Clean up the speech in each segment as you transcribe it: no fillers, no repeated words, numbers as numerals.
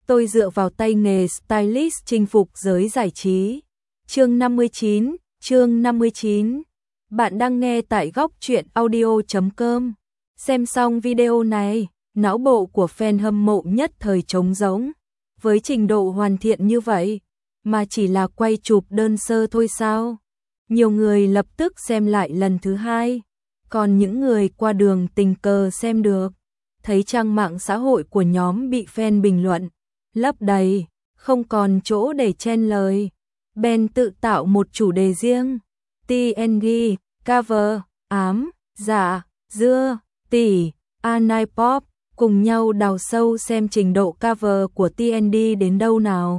tôi dựa vào tay nghề stylist chinh phục giới giải trí. Chương 59. Bạn đang nghe tại góc truyện audio.com. Xem xong video này, não bộ của fan hâm mộ nhất thời trống rỗng. Với trình độ hoàn thiện như vậy, mà chỉ là quay chụp đơn sơ thôi sao? Nhiều người lập tức xem lại lần thứ hai, còn những người qua đường tình cờ xem được, thấy trang mạng xã hội của nhóm bị fan bình luận lấp đầy, không còn chỗ để chen lời. Ben tự tạo một chủ đề riêng, TND, cover, ám, dạ, dưa, tỉ, Anipop, cùng nhau đào sâu xem trình độ cover của TND đến đâu nào.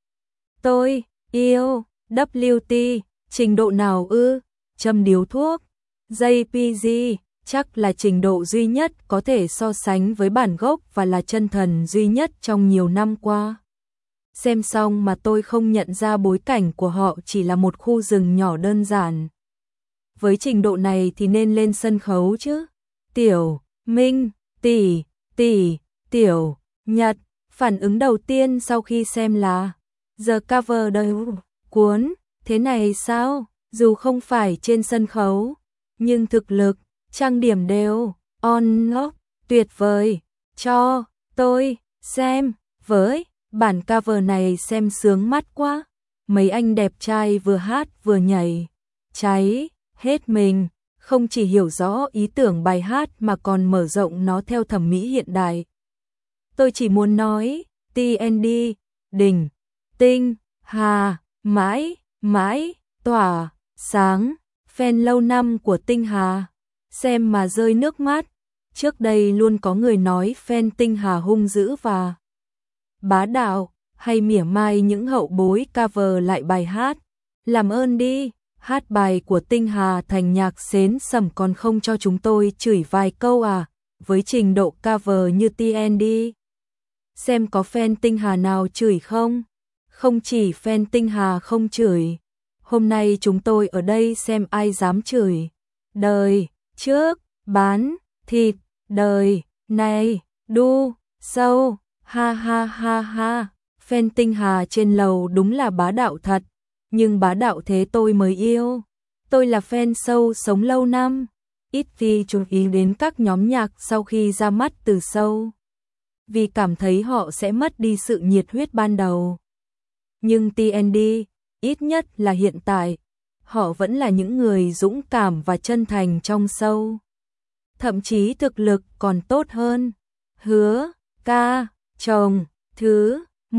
Tôi yêu WT, trình độ nào ư? Châm điếu thuốc. JPG, chắc là trình độ duy nhất có thể so sánh với bản gốc và là chân thần duy nhất trong nhiều năm qua. Xem xong mà tôi không nhận ra bối cảnh của họ chỉ là một khu rừng nhỏ đơn giản. Với trình độ này thì nên lên sân khấu chứ. Tiểu Minh, tỷ, Tiểu Nhật, phản ứng đầu tiên sau khi xem là The cover đâu, cuốn, thế này sao? Dù không phải trên sân khấu, nhưng thực lực, trang điểm đều, on lock, tuyệt vời, cho tôi xem với. Bản cover này xem sướng mắt quá, mấy anh đẹp trai vừa hát vừa nhảy, cháy hết mình, không chỉ hiểu rõ ý tưởng bài hát mà còn mở rộng nó theo thẩm mỹ hiện đại. Tôi chỉ muốn nói, TND, đỉnh, tinh, hà, mãi, mãi, tỏa, sáng, fan lâu năm của Tinh Hà, xem mà rơi nước mắt. Trước đây luôn có người nói fan Tinh Hà hung dữ và bá đạo, hay mỉa mai những hậu bối cover lại bài hát. Làm ơn đi, hát bài của Tinh Hà thành nhạc xến sẩm còn không cho chúng tôi chửi vài câu à, với trình độ cover như TND. Xem có fan Tinh Hà nào chửi không? Không chỉ fan Tinh Hà không chửi, hôm nay chúng tôi ở đây xem ai dám chửi. Đời trước, bán, thịt, đời này, đu, sâu. Ha ha ha ha, fan Tinh Hà trên lầu đúng là bá đạo thật, nhưng bá đạo thế tôi mới yêu. Tôi là fan Sâu sống lâu năm, ít khi chú ý đến các nhóm nhạc sau khi ra mắt từ Sâu, vì cảm thấy họ sẽ mất đi sự nhiệt huyết ban đầu. Nhưng TND, ít nhất là hiện tại, họ vẫn là những người dũng cảm và chân thành trong Sâu. Thậm chí thực lực còn tốt hơn. Hứa, ca, chồng, thứ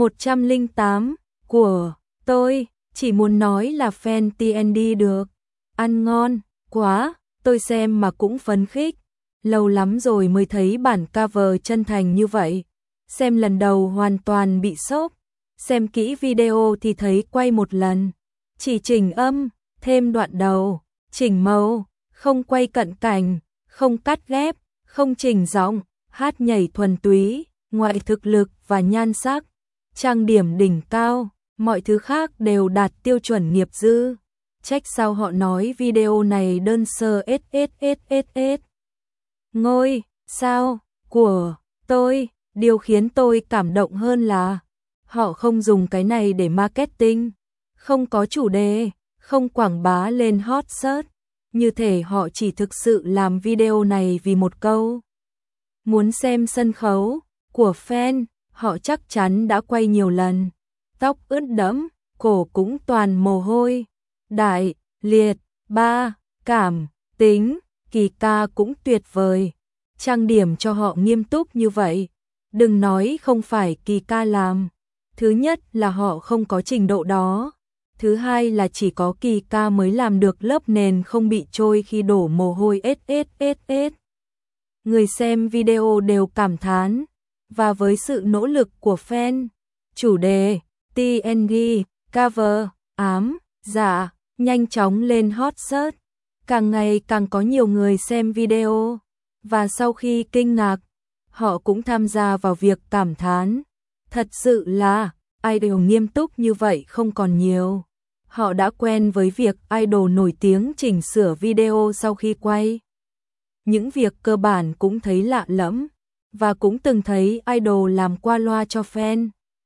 108 của tôi, chỉ muốn nói là fan TND được. Ăn ngon, quá, tôi xem mà cũng phấn khích. Lâu lắm rồi mới thấy bản cover chân thành như vậy. Xem lần đầu hoàn toàn bị sốc. Xem kỹ video thì thấy quay một lần, chỉ chỉnh âm, thêm đoạn đầu, chỉnh màu, không quay cận cảnh, không cắt ghép, không chỉnh giọng, hát nhảy thuần túy. Ngoại thực lực và nhan sắc, trang điểm đỉnh cao, mọi thứ khác đều đạt tiêu chuẩn nghiệp dư. Trách sao họ nói video này đơn sơ SSSSS. Ngôi sao của tôi, điều khiến tôi cảm động hơn là họ không dùng cái này để marketing, không có chủ đề, không quảng bá lên hot search, như thể họ chỉ thực sự làm video này vì một câu. Muốn xem sân khấu của fan, họ chắc chắn đã quay nhiều lần. Tóc ướt đẫm, cổ cũng toàn mồ hôi. Đại, liệt, ba, cảm, tính, kỳ ca cũng tuyệt vời. Trang điểm cho họ nghiêm túc như vậy. Đừng nói không phải kỳ ca làm. Thứ nhất là họ không có trình độ đó. Thứ hai là chỉ có kỳ ca mới làm được lớp nền không bị trôi khi đổ mồ hôi SSSS. Người xem video đều cảm thán. Và với sự nỗ lực của fan, chủ đề, TND, cover, ám, dạ, nhanh chóng lên hot search. Càng ngày càng có nhiều người xem video. Và sau khi kinh ngạc, họ cũng tham gia vào việc cảm thán. Thật sự là, idol nghiêm túc như vậy không còn nhiều. Họ đã quen với việc idol nổi tiếng chỉnh sửa video sau khi quay. Những việc cơ bản cũng thấy lạ lẫm. Và cũng từng thấy idol làm qua loa cho fan.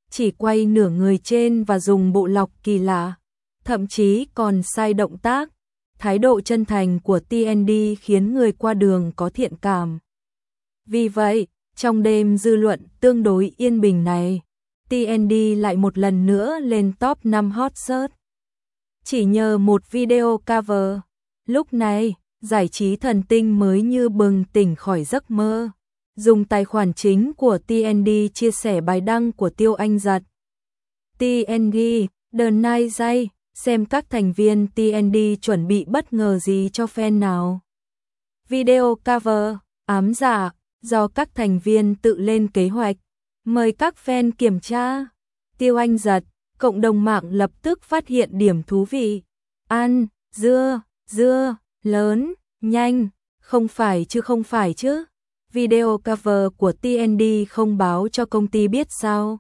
chỉ quay nửa người trên và dùng bộ lọc kỳ lạ, thậm chí còn sai động tác. Thái độ chân thành của TND khiến người qua đường có thiện cảm. Vì vậy, trong đêm dư luận tương đối yên bình này, TND lại một lần nữa lên top 5 hot search. Chỉ nhờ một video cover, lúc này, giải trí thần tinh mới như bừng tỉnh khỏi giấc mơ. Dùng tài khoản chính của TND chia sẻ bài đăng của Tiêu Anh Giật. TND, The Night Day, xem các thành viên TND chuẩn bị bất ngờ gì cho fan nào. Video cover, ám giả, do các thành viên tự lên kế hoạch. Mời các fan kiểm tra. Tiêu Anh Giật, cộng đồng mạng lập tức phát hiện điểm thú vị. Ăn, dưa, lớn, nhanh, không phải chứ. Video cover của TND không báo cho công ty biết sao?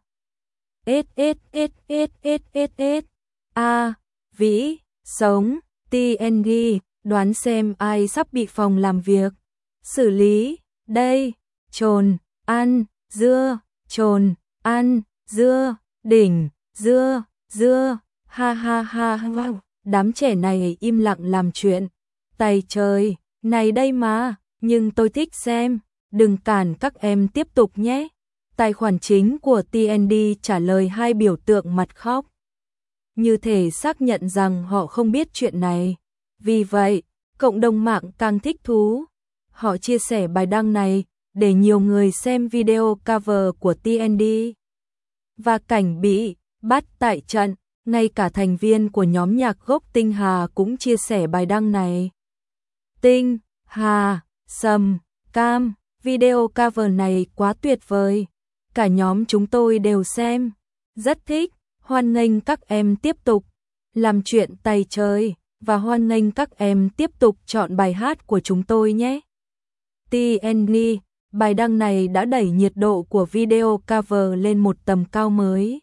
Vĩ, sống, TND, đoán xem ai sắp bị phòng làm việc xử lý, đây, trồn, ăn, dưa, đỉnh, dưa, ha ha ha ha. Đám trẻ này im lặng làm chuyện. Tay trời, này đây mà, nhưng tôi thích xem, đừng cản các em tiếp tục nhé. Tài khoản chính của TND trả lời hai biểu tượng mặt khóc. Như thể xác nhận rằng họ không biết chuyện này. Vì vậy, cộng đồng mạng càng thích thú. Họ chia sẻ bài đăng này để nhiều người xem video cover của TND. Và cảnh bị bắt tại trận, ngay cả thành viên của nhóm nhạc gốc Tinh Hà cũng chia sẻ bài đăng này. Tinh Hà, Sầm, Cam, video cover này quá tuyệt vời. Cả nhóm chúng tôi đều xem, rất thích, hoan nghênh các em tiếp tục làm chuyện tay chơi và hoan nghênh các em tiếp tục chọn bài hát của chúng tôi nhé. TND, bài đăng này đã đẩy nhiệt độ của video cover lên một tầm cao mới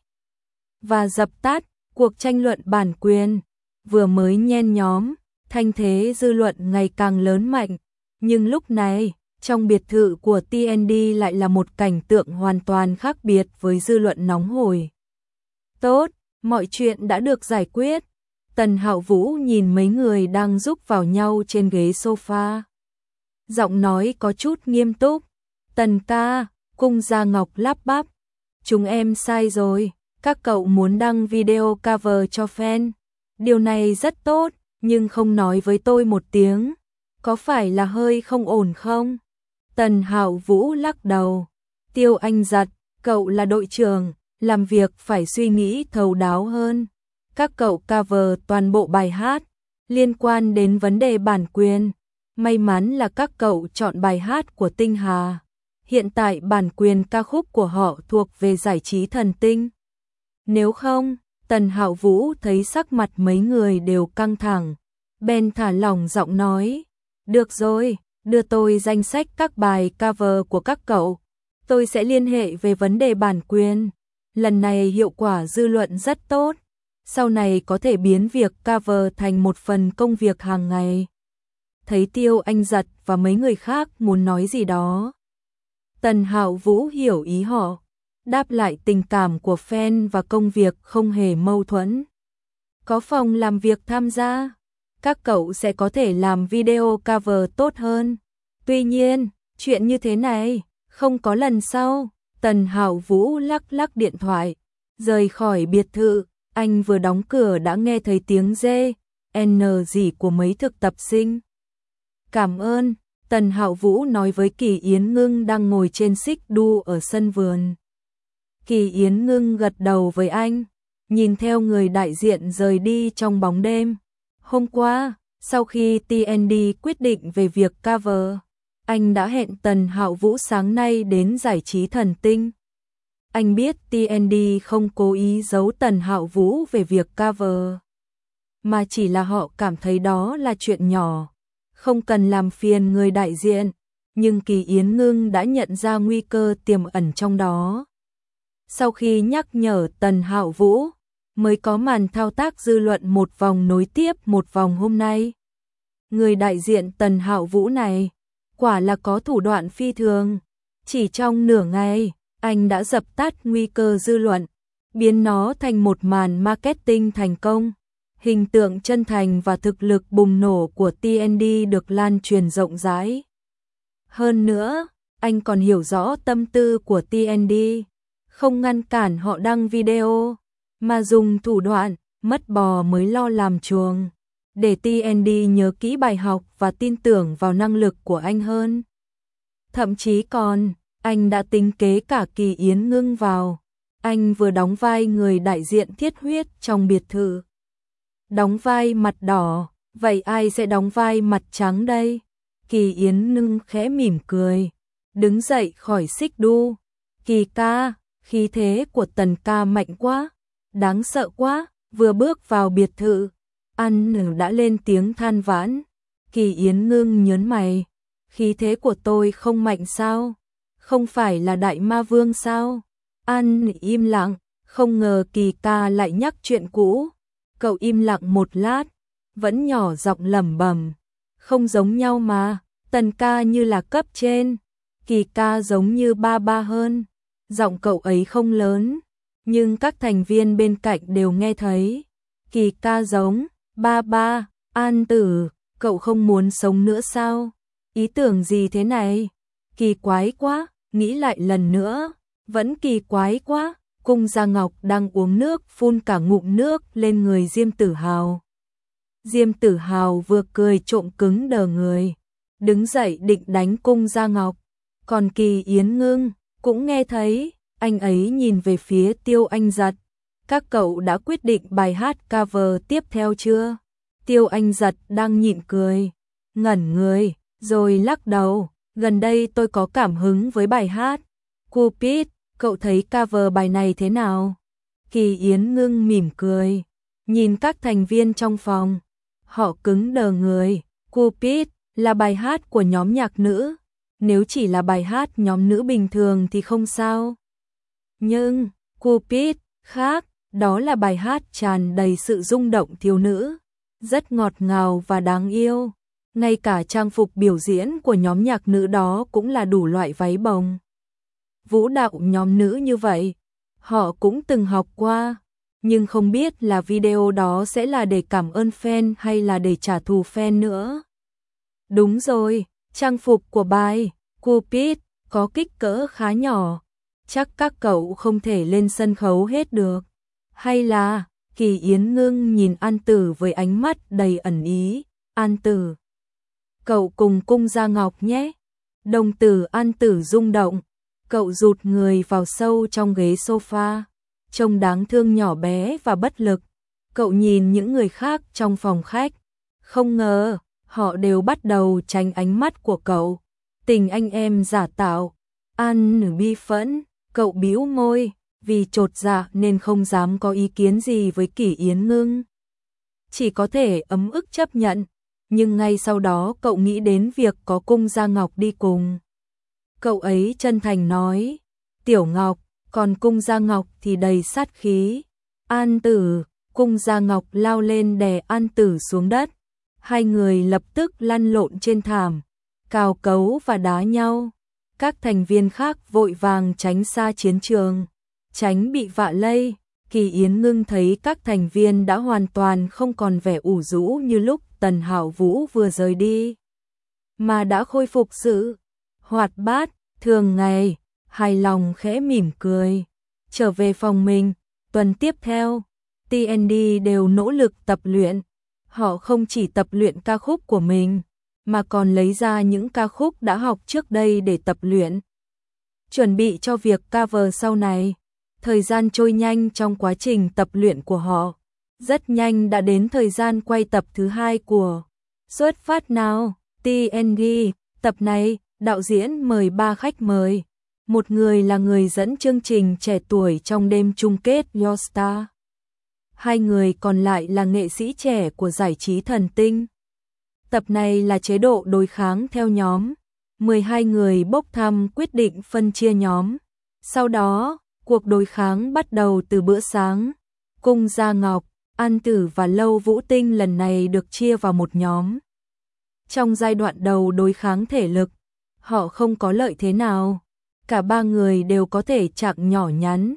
và dập tắt cuộc tranh luận bản quyền vừa mới nhen nhóm. Thanh thế dư luận ngày càng lớn mạnh, nhưng lúc này, trong biệt thự của TND lại là một cảnh tượng hoàn toàn khác biệt với dư luận nóng hổi. Tốt, mọi chuyện đã được giải quyết. Tần Hạo Vũ nhìn mấy người đang rúc vào nhau trên ghế sofa. Giọng nói có chút nghiêm túc. Tần ca, Cung Gia Ngọc lắp bắp. Chúng em sai rồi, các cậu muốn đăng video cover cho fan. Điều này rất tốt, nhưng không nói với tôi một tiếng. Có phải là hơi không ổn không? Tần Hạo Vũ lắc đầu. Tiêu Anh Giật, cậu là đội trưởng, làm việc phải suy nghĩ thấu đáo hơn. Các cậu cover toàn bộ bài hát, liên quan đến vấn đề bản quyền. May mắn là các cậu chọn bài hát của Tinh Hà. Hiện tại bản quyền ca khúc của họ thuộc về giải trí thần tinh. Nếu không, Tần Hạo Vũ thấy sắc mặt mấy người đều căng thẳng. Ben thả lỏng giọng nói. Được rồi, đưa tôi danh sách các bài cover của các cậu. Tôi sẽ liên hệ về vấn đề bản quyền. Lần này hiệu quả dư luận rất tốt. Sau này có thể biến việc cover thành một phần công việc hàng ngày. Thấy Tiêu Anh Giật và mấy người khác muốn nói gì đó. Tần Hạo Vũ hiểu ý họ. Đáp lại tình cảm của fan và công việc không hề mâu thuẫn. Có phòng làm việc tham gia, các cậu sẽ có thể làm video cover tốt hơn. Tuy nhiên, chuyện như thế này, không có lần sau. Tần Hạo Vũ lắc lắc điện thoại, rời khỏi biệt thự. Anh vừa đóng cửa đã nghe thấy tiếng rê, n gì của mấy thực tập sinh. Cảm ơn, Tần Hạo Vũ nói với Kỳ Yến Ngưng đang ngồi trên xích đu ở sân vườn. Kỳ Yến Ngưng gật đầu với anh, nhìn theo người đại diện rời đi trong bóng đêm. Hôm qua, sau khi TND quyết định về việc cover, anh đã hẹn Tần Hạo Vũ sáng nay đến giải trí thần tinh. Anh biết TND không cố ý giấu Tần Hạo Vũ về việc cover, mà chỉ là họ cảm thấy đó là chuyện nhỏ, không cần làm phiền người đại diện, nhưng Kỳ Yến Ngưng đã nhận ra nguy cơ tiềm ẩn trong đó. Sau khi nhắc nhở Tần Hạo Vũ, mới có màn thao tác dư luận một vòng nối tiếp một vòng hôm nay. Người đại diện Tần Hạo Vũ này, quả là có thủ đoạn phi thường. Chỉ trong nửa ngày, anh đã dập tắt nguy cơ dư luận, biến nó thành một màn marketing thành công. Hình tượng chân thành và thực lực bùng nổ của TND được lan truyền rộng rãi. Hơn nữa, anh còn hiểu rõ tâm tư của TND, không ngăn cản họ đăng video, mà dùng thủ đoạn mất bò mới lo làm chuồng, để TND nhớ kỹ bài học và tin tưởng vào năng lực của anh hơn. Thậm chí còn, anh đã tính kế cả Kỳ Yến Ngưng vào. Anh vừa đóng vai người đại diện thiết huyết trong biệt thự. Đóng vai mặt đỏ, vậy ai sẽ đóng vai mặt trắng đây? Kỳ Yến Ngưng khẽ mỉm cười, đứng dậy khỏi xích đu. Kỳ ca, khí thế của Tần ca mạnh quá, đáng sợ quá. Vừa bước vào biệt thự, An đã lên tiếng than vãn. Kỳ Yến Ngưng nhớn mày, khí thế của tôi không mạnh sao? Không phải là đại ma vương sao? An im lặng, không ngờ Kỳ ca lại nhắc chuyện cũ. Cậu im lặng một lát, vẫn nhỏ giọng lẩm bẩm, không giống nhau mà, Tần ca như là cấp trên, Kỳ ca giống như ba ba hơn. Giọng cậu ấy không lớn, nhưng các thành viên bên cạnh đều nghe thấy. Kỳ ca giống ba ba. An Tử, cậu không muốn sống nữa sao? Ý tưởng gì thế này? Kỳ quái quá, nghĩ lại lần nữa, vẫn kỳ quái quá. Cung Gia Ngọc đang uống nước phun cả ngụm nước lên người Diêm Tử Hào. Diêm Tử Hào vừa cười trộm cứng đờ người, đứng dậy định đánh Cung Gia Ngọc. Còn Kỳ Yến Ngưng cũng nghe thấy, anh ấy nhìn về phía Tiêu Anh Giật. Các cậu đã quyết định bài hát cover tiếp theo chưa? Tiêu Anh Giật đang nhịn cười, ngẩn người, rồi lắc đầu. Gần đây tôi có cảm hứng với bài hát Cupid, cậu thấy cover bài này thế nào? Kỳ Yến Ngưng mỉm cười, nhìn các thành viên trong phòng. Họ cứng đờ người. Cupid là bài hát của nhóm nhạc nữ. Nếu chỉ là bài hát nhóm nữ bình thường thì không sao. Nhưng Cupid khác, đó là bài hát tràn đầy sự rung động thiếu nữ, rất ngọt ngào và đáng yêu. Ngay cả trang phục biểu diễn của nhóm nhạc nữ đó cũng là đủ loại váy bồng. Vũ đạo nhóm nữ như vậy, họ cũng từng học qua, nhưng không biết là video đó sẽ là để cảm ơn fan hay là để trả thù fan nữa. Đúng rồi, trang phục của bài Cupid có kích cỡ khá nhỏ, chắc các cậu không thể lên sân khấu hết được. Hay là, Kỳ Yến Ngưng nhìn An Tử với ánh mắt đầy ẩn ý. An Tử, cậu cùng Cung Gia Ngọc nhé. Đồng tử An Tử rung động, cậu rụt người vào sâu trong ghế sofa, trông đáng thương nhỏ bé và bất lực. Cậu nhìn những người khác trong phòng khách, không ngờ họ đều bắt đầu tránh ánh mắt của cậu. Tình anh em giả tạo. An bi phẫn, cậu bĩu môi, vì chột dạ nên không dám có ý kiến gì với Kỳ Yến Ngưng. Chỉ có thể ấm ức chấp nhận, nhưng ngay sau đó cậu nghĩ đến việc có Cung Gia Ngọc đi cùng. Cậu ấy chân thành nói, Tiểu Ngọc, còn Cung Gia Ngọc thì đầy sát khí. An Tử, Cung Gia Ngọc lao lên đè An Tử xuống đất. Hai người lập tức lăn lộn trên thảm, cào cấu và đá nhau. Các thành viên khác vội vàng tránh xa chiến trường, tránh bị vạ lây. Kỳ Yến Ngưng thấy các thành viên đã hoàn toàn không còn vẻ ủ rũ như lúc Tần Hạo Vũ vừa rời đi, mà đã khôi phục sự hoạt bát thường ngày. Hài lòng khẽ mỉm cười, trở về phòng mình. Tuần tiếp theo, TND đều nỗ lực tập luyện. Họ không chỉ tập luyện ca khúc của mình, mà còn lấy ra những ca khúc đã học trước đây để tập luyện, chuẩn bị cho việc cover sau này. Thời gian trôi nhanh trong quá trình tập luyện của họ. Rất nhanh đã đến thời gian quay tập thứ 2 của Xuất Phát Nào TND. Tập này, đạo diễn mời 3 khách mời. Một người là người dẫn chương trình trẻ tuổi trong đêm chung kết Your Star. 2 người còn lại là nghệ sĩ trẻ của giải trí thần tinh. Tập này là chế độ đối kháng theo nhóm. 12 người bốc thăm quyết định phân chia nhóm. Sau đó, cuộc đối kháng bắt đầu từ bữa sáng. Cung Gia Ngọc, An Tử và Lâu Vũ Tinh lần này được chia vào một nhóm. Trong giai đoạn đầu đối kháng thể lực, họ không có lợi thế nào. Cả 3 người đều có thể trạng nhỏ nhắn,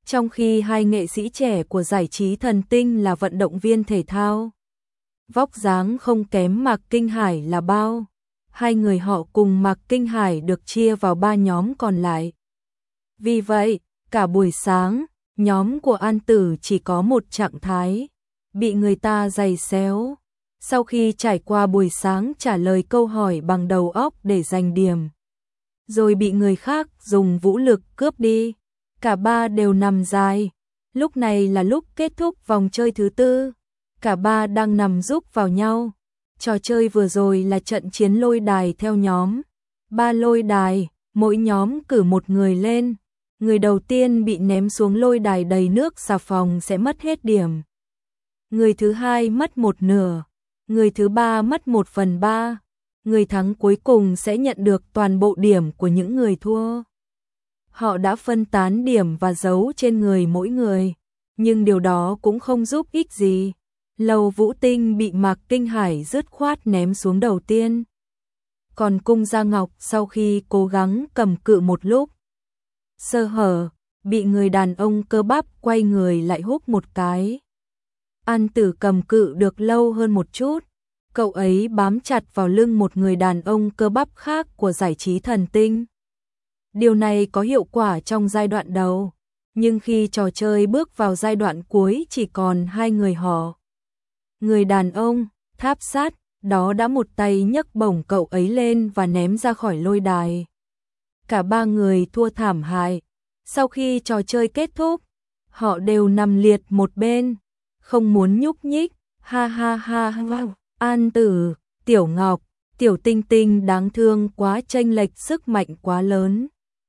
Trong khi hai nghệ sĩ trẻ của giải trí thần tinh là vận động viên thể thao, vóc dáng không kém Mạc Kinh Hải là bao. Hai người họ cùng Mạc Kinh Hải được chia vào 3 nhóm còn lại. Vì vậy, cả buổi sáng, nhóm của An Tử chỉ có một trạng thái, bị người ta giày xéo. Sau khi trải qua buổi sáng trả lời câu hỏi bằng đầu óc để giành điểm, rồi bị người khác dùng vũ lực cướp đi, cả ba đều nằm dài. Lúc này là lúc kết thúc vòng chơi thứ 4, cả ba đang nằm rúc vào nhau. Trò chơi vừa rồi là trận chiến lôi đài theo nhóm. 3 lôi đài, mỗi nhóm cử một người lên. Người đầu tiên bị ném xuống lôi đài đầy nước xà phòng sẽ mất hết điểm. Người thứ hai mất 1/2, người thứ ba mất 1/3. Người thắng cuối cùng sẽ nhận được toàn bộ điểm của những người thua. Họ đã phân tán điểm và giấu trên người mỗi người, nhưng điều đó cũng không giúp ích gì. Lầu Vũ Tinh bị Mạc Kinh Hải dứt khoát ném xuống đầu tiên. Còn Cung Gia Ngọc sau khi cố gắng cầm cự một lúc, sơ hở, bị người đàn ông cơ bắp quay người lại húc một cái. An Tử cầm cự được lâu hơn một chút, cậu ấy bám chặt vào lưng một người đàn ông cơ bắp khác của giải trí thần tinh. Điều này có hiệu quả trong giai đoạn đầu, nhưng khi trò chơi bước vào giai đoạn cuối chỉ còn 2 người họ. Người đàn ông, tháp sát, đó đã một tay nhấc bổng cậu ấy lên và ném ra khỏi lôi đài. Cả 3 người thua thảm hại. Sau khi trò chơi kết thúc, họ đều nằm liệt một bên, không muốn nhúc nhích. Ha ha ha ha. An Tử, Tiểu Ngọc, Tiểu Tinh Tinh đáng thương quá, chênh lệch sức mạnh quá lớn.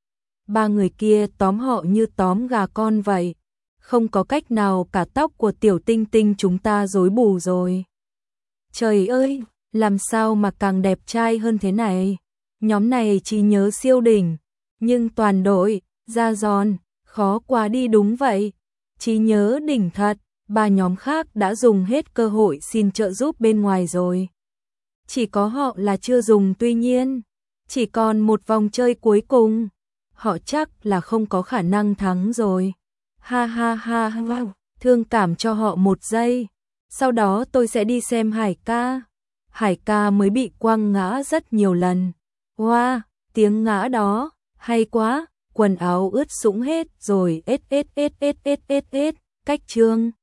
3 người kia tóm họ như tóm gà con vậy. Không có cách nào, cả tóc của Tiểu Tinh Tinh chúng ta rối bù rồi. Trời ơi, làm sao mà càng đẹp trai hơn thế này. Nhóm này trí nhớ siêu đỉnh, nhưng toàn đội, ra giòn, khó quá đi. Đúng vậy, trí nhớ đỉnh thật. 3 nhóm khác đã dùng hết cơ hội xin trợ giúp bên ngoài rồi. Chỉ có họ là chưa dùng, tuy nhiên, chỉ còn một vòng chơi cuối cùng. Họ chắc là không có khả năng thắng rồi. Ha ha ha ha, thương cảm cho họ một giây. Sau đó tôi sẽ đi xem Hải ca. Hải ca mới bị quăng ngã rất nhiều lần. Wow, tiếng ngã đó, hay quá, quần áo ướt sũng hết rồi. Cách chương.